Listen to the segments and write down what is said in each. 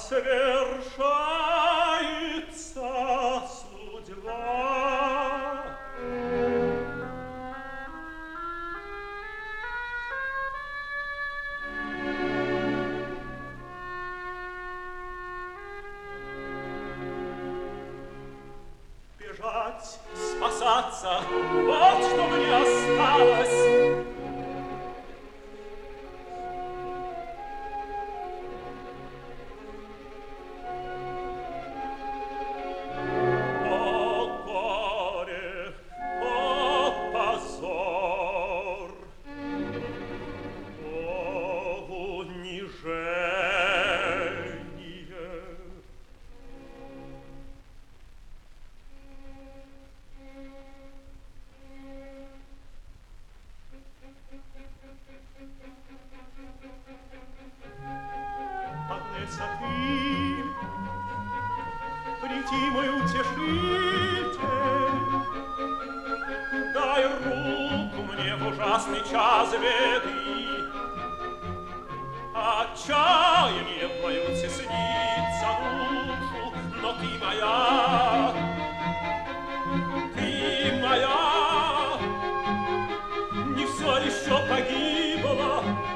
свершается судьба. Бежать, спасаться, вот что мне осталось. Приди, мой утешитель, дай руку мне в ужасный час беды. Отчаяние в мою теснится душу, но ты моя, не все еще погибло.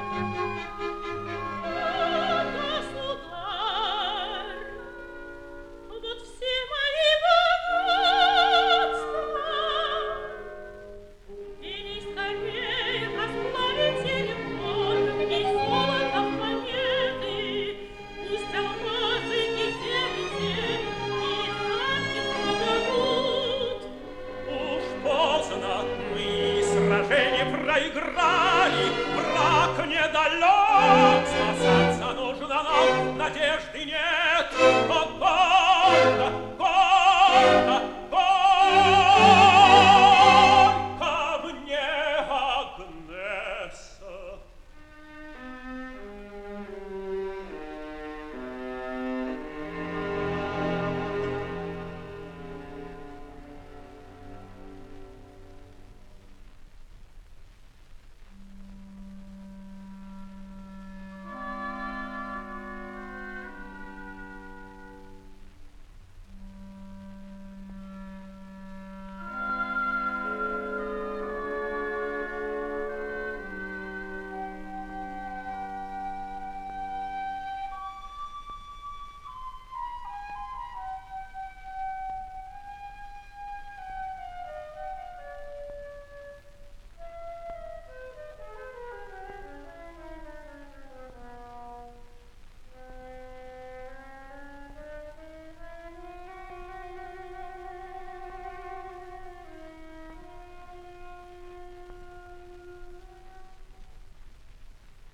Проиграли, враг недалек, спасаться нужно нам, надежды нет.